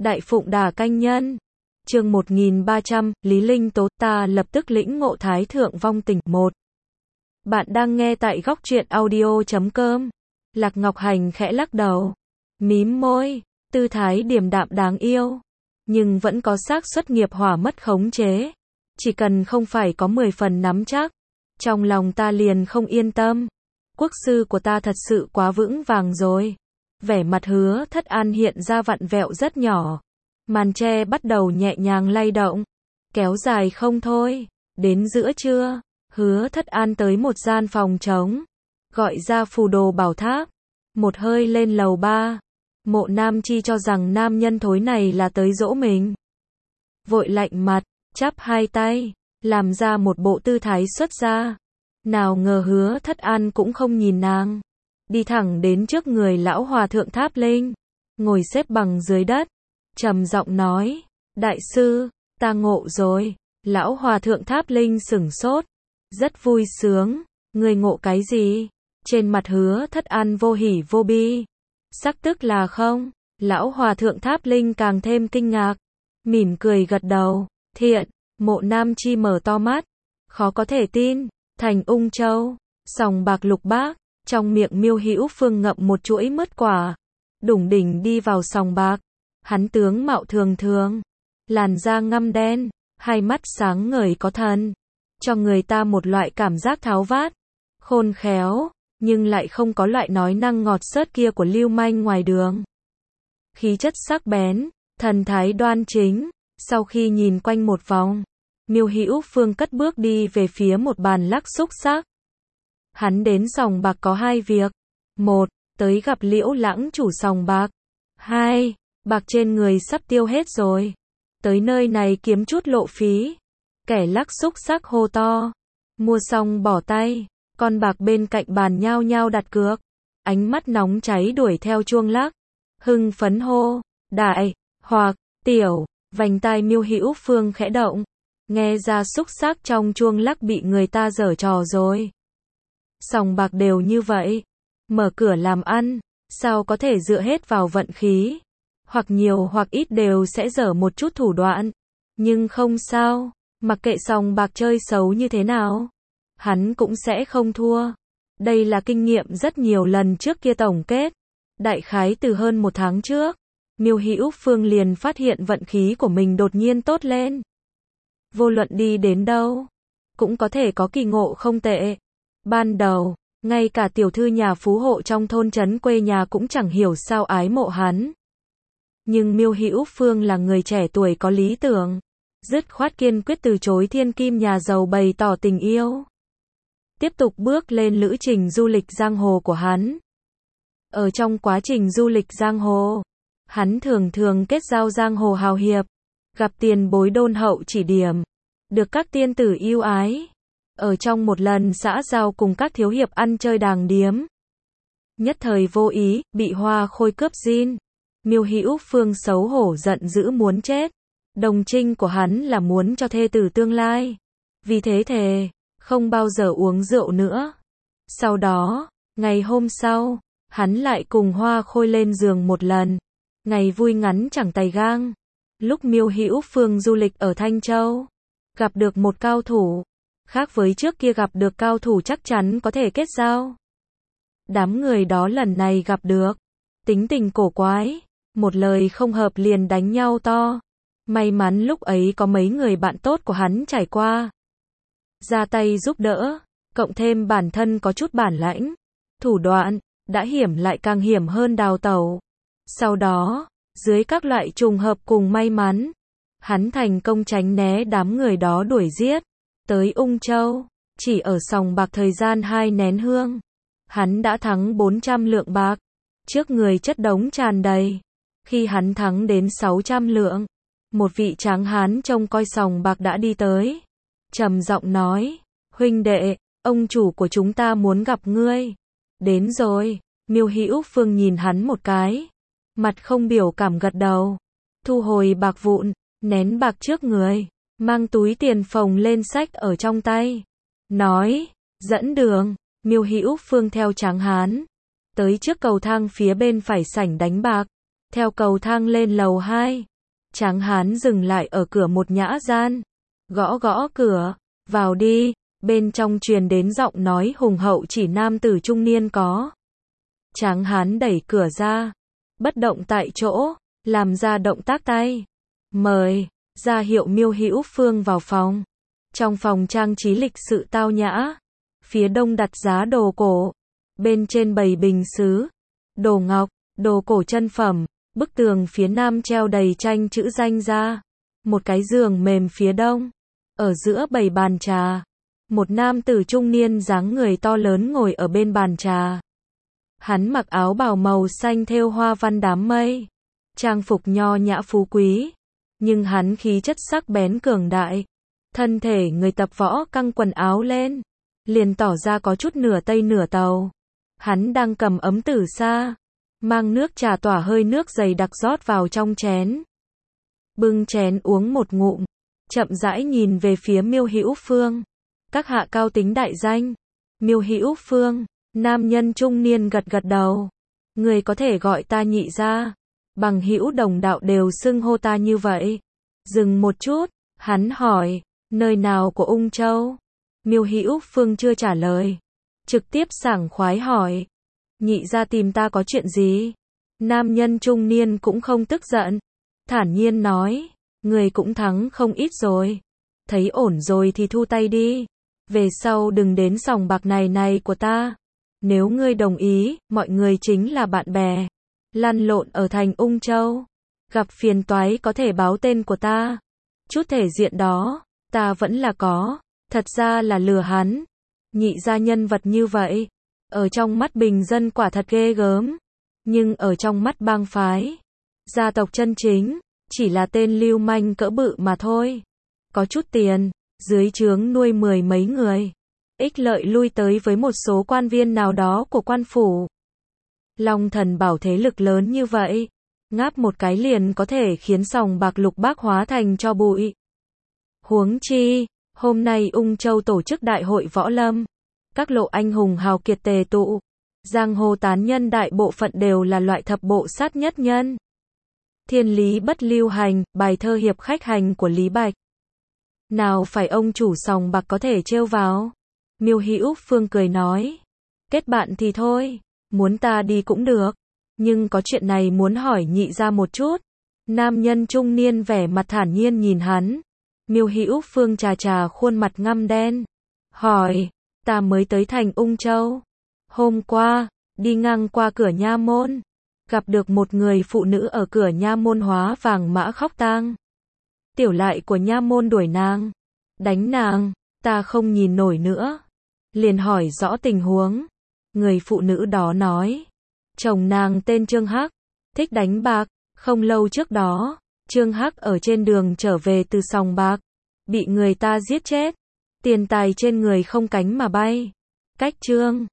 Đại Phụng Đà Canh Nhân. Chương 1300, Lý Linh Tố, ta lập tức lĩnh ngộ Thái Thượng Vong Tình 1. Bạn đang nghe tại góc truyện audio.com. Lạc Ngọc Hành khẽ lắc đầu, mím môi, tư thái điềm đạm đáng yêu, nhưng vẫn có xác suất nghiệp hỏa mất khống chế. Chỉ cần không phải có 10 phần nắm chắc, trong lòng ta liền không yên tâm. Quốc sư của ta thật sự quá vững vàng rồi. Vẻ mặt Hứa Thất An hiện ra vặn vẹo rất nhỏ. Màn tre bắt đầu nhẹ nhàng lay động, kéo dài không thôi. Đến giữa trưa, Hứa Thất An tới một gian phòng trống, gọi ra phù đồ bảo tháp, một hơi lên lầu 3. Mộ Nam Chi cho rằng nam nhân thối này là tới dỗ mình. Vội lạnh mặt, chắp hai tay, làm ra một bộ tư thái xuất gia. Nào ngờ Hứa Thất An cũng không nhìn nàng, đi thẳng đến trước người lão hòa thượng Tháp Linh, ngồi xếp bằng dưới đất, trầm giọng nói, đại sư, ta ngộ rồi. Lão hòa thượng Tháp Linh sửng sốt, rất vui sướng, người ngộ cái gì? Trên mặt Hứa Thất An vô hỉ vô bi, sắc tức là không. Lão hòa thượng Tháp Linh càng thêm kinh ngạc, mỉm cười gật đầu, thiện. Mộ Nam Chi mở to mắt, khó có thể tin, thành Ung Châu, sòng bạc Lục Bác, trong miệng Miêu Hữu Phương ngậm một chuỗi mứt quả, đủng đỉnh đi vào sòng bạc. Hắn tướng mạo thường thường, làn da ngăm đen, hai mắt sáng ngời có thần, cho người ta một loại cảm giác tháo vát, khôn khéo, nhưng lại không có loại nói năng ngọt xớt kia của lưu manh ngoài đường. Khí chất sắc bén, thần thái đoan chính. Sau khi nhìn quanh một vòng, Miêu Hữu Phương cất bước đi về phía một bàn lắc xúc xắc. Hắn đến sòng bạc có hai việc. Một, tới gặp Liễu Lãng chủ sòng bạc. Hai, bạc trên người sắp tiêu hết rồi, tới nơi này kiếm chút lộ phí. Kẻ lắc xúc xắc hô to, mua xong bỏ tay, con bạc bên cạnh bàn nhao nhao đặt cược, ánh mắt nóng cháy đuổi theo chuông lắc, hưng phấn hô, đại, hoặc, tiểu. Vành tai Miêu Hữu Phương khẽ động, nghe ra xúc xắc trong chuông lắc bị người ta giở trò rồi. Sòng bạc đều như vậy, mở cửa làm ăn, sao có thể dựa hết vào vận khí, hoặc nhiều hoặc ít đều sẽ dở một chút thủ đoạn. Nhưng không sao, mặc kệ sòng bạc chơi xấu như thế nào, hắn cũng sẽ không thua. Đây là kinh nghiệm rất nhiều lần trước kia tổng kết. Đại khái từ hơn một tháng trước, Miêu Hữu Phương liền phát hiện vận khí của mình đột nhiên tốt lên. Vô luận đi đến đâu, cũng có thể có kỳ ngộ không tệ. Ban đầu, ngay cả tiểu thư nhà phú hộ trong thôn trấn quê nhà cũng chẳng hiểu sao ái mộ hắn. Nhưng Miêu Hữu Phương là người trẻ tuổi có lý tưởng, dứt khoát kiên quyết từ chối thiên kim nhà giàu bày tỏ tình yêu. Tiếp tục bước lên lữ trình du lịch giang hồ của hắn. Ở trong quá trình du lịch giang hồ, hắn thường thường kết giao giang hồ hào hiệp, gặp tiền bối đôn hậu chỉ điểm, được các tiên tử yêu ái. Ở trong một lần xã giao cùng các thiếu hiệp ăn chơi đàng điếm, nhất thời vô ý, bị Hoa Khôi cướp jean. Miêu Hữu Phương xấu hổ giận dữ muốn chết. Đồng trinh của hắn là muốn cho thê tử tương lai, vì thế thề, không bao giờ uống rượu nữa. Sau đó, ngày hôm sau, hắn lại cùng Hoa Khôi lên giường một lần. Ngày vui ngắn chẳng tày gang. Lúc Miêu Hữu Phương du lịch ở Thanh Châu, gặp được một cao thủ. Khác với trước kia gặp được cao thủ chắc chắn có thể kết giao. Đám người đó lần này gặp được, tính tình cổ quái, một lời không hợp liền đánh nhau to. May mắn lúc ấy có mấy người bạn tốt của hắn trải qua, ra tay giúp đỡ, cộng thêm bản thân có chút bản lãnh, thủ đoạn, đã hiểm lại càng hiểm hơn đào tẩu. Sau đó, dưới các loại trùng hợp cùng may mắn, hắn thành công tránh né đám người đó đuổi giết. Tới Ung Châu, chỉ ở sòng bạc thời gian 2 nén hương, hắn đã thắng 400 lượng bạc, trước người chất đống tràn đầy. Khi hắn thắng đến 600 lượng, một vị tráng hán trông coi sòng bạc đã đi tới, trầm giọng nói, huynh đệ, ông chủ của chúng ta muốn gặp ngươi. Đến rồi. Miêu Hữu Phương nhìn hắn một cái, mặt không biểu cảm gật đầu, thu hồi bạc vụn, nén bạc trước người, mang túi tiền phồng lên xách ở trong tay, nói, dẫn đường. Miêu Hữu Phương theo tráng hán, tới trước cầu thang phía bên phải sảnh đánh bạc, theo cầu thang lên lầu 2, Tráng hán dừng lại ở cửa một nhã gian, gõ gõ cửa, vào đi, bên trong truyền đến giọng nói hùng hậu chỉ nam tử trung niên có. Tráng hán đẩy cửa ra, bất động tại chỗ, làm ra động tác tay. Mời, ra hiệu Miêu Hữu Phương vào phòng. Trong phòng trang trí lịch sự tao nhã, phía đông đặt giá đồ cổ, bên trên bày bình sứ, đồ ngọc, đồ cổ chân phẩm, bức tường phía nam treo đầy tranh chữ danh gia, một cái giường mềm phía đông, ở giữa bày bàn trà, một nam tử trung niên dáng người to lớn ngồi ở bên bàn trà. Hắn mặc áo bào màu xanh thêu hoa văn đám mây, trang phục nho nhã phú quý, nhưng hắn khí chất sắc bén cường đại. Thân thể người tập võ căng quần áo lên, liền tỏ ra có chút nửa Tây nửa Tàu. Hắn đang cầm ấm tử sa, mang nước trà tỏa hơi nước dày đặc rót vào trong chén. Bưng chén uống một ngụm, chậm rãi nhìn về phía Miêu Hữu Phương. Các hạ cao tính đại danh. Miêu Hữu Phương, nam nhân trung niên gật gật đầu. Người có thể gọi ta nhị gia, bằng hữu đồng đạo đều xưng hô ta như vậy. Dừng một chút, hắn hỏi, nơi nào của Ung Châu? Miêu Hữu Phương chưa trả lời, trực tiếp sảng khoái hỏi, nhị gia tìm ta có chuyện gì? Nam nhân trung niên cũng không tức giận, thản nhiên nói, người cũng thắng không ít rồi, thấy ổn rồi thì thu tay đi, về sau đừng đến sòng bạc này của ta. Nếu ngươi đồng ý, mọi người chính là bạn bè, lăn lộn ở thành Ung Châu, gặp phiền toái có thể báo tên của ta. Chút thể diện đó, ta vẫn là có, thật ra là lừa hắn. Nhị gia nhân vật như vậy, ở trong mắt bình dân quả thật ghê gớm, nhưng ở trong mắt bang phái, gia tộc chân chính, chỉ là tên lưu manh cỡ bự mà thôi. Có chút tiền, dưới trướng nuôi 10 mấy người, ích lợi lui tới với một số quan viên nào đó của quan phủ. Long Thần Bảo thế lực lớn như vậy, ngáp một cái liền có thể khiến sòng bạc Lục Bác hóa thành tro bụi. Huống chi, hôm nay Ung Châu tổ chức đại hội võ lâm, các lộ anh hùng hào kiệt tề tụ, giang hồ tán nhân đại bộ phận đều là loại thập bộ sát nhất nhân. Thiên lý bất lưu hành, bài thơ hiệp khách hành của Lý Bạch. Nào phải ông chủ sòng bạc có thể trêu vào. Miêu Hữu Phương cười nói, kết bạn thì thôi, muốn ta đi cũng được, nhưng có chuyện này muốn hỏi nhị gia một chút. Nam nhân trung niên vẻ mặt thản nhiên nhìn hắn. Miêu Hữu Phương trà khuôn mặt ngăm đen, hỏi, ta mới tới thành Ung Châu, hôm qua, đi ngang qua cửa nha môn, gặp được một người phụ nữ ở cửa nha môn hóa vàng mã khóc tang. Tiểu lại của nha môn đuổi nàng, đánh nàng, ta không nhìn nổi nữa, liền hỏi rõ tình huống. Người phụ nữ đó nói, chồng nàng tên Trương Hắc, thích đánh bạc, không lâu trước đó, Trương Hắc ở trên đường trở về từ sòng bạc, bị người ta giết chết, tiền tài trên người không cánh mà bay. Cách Trương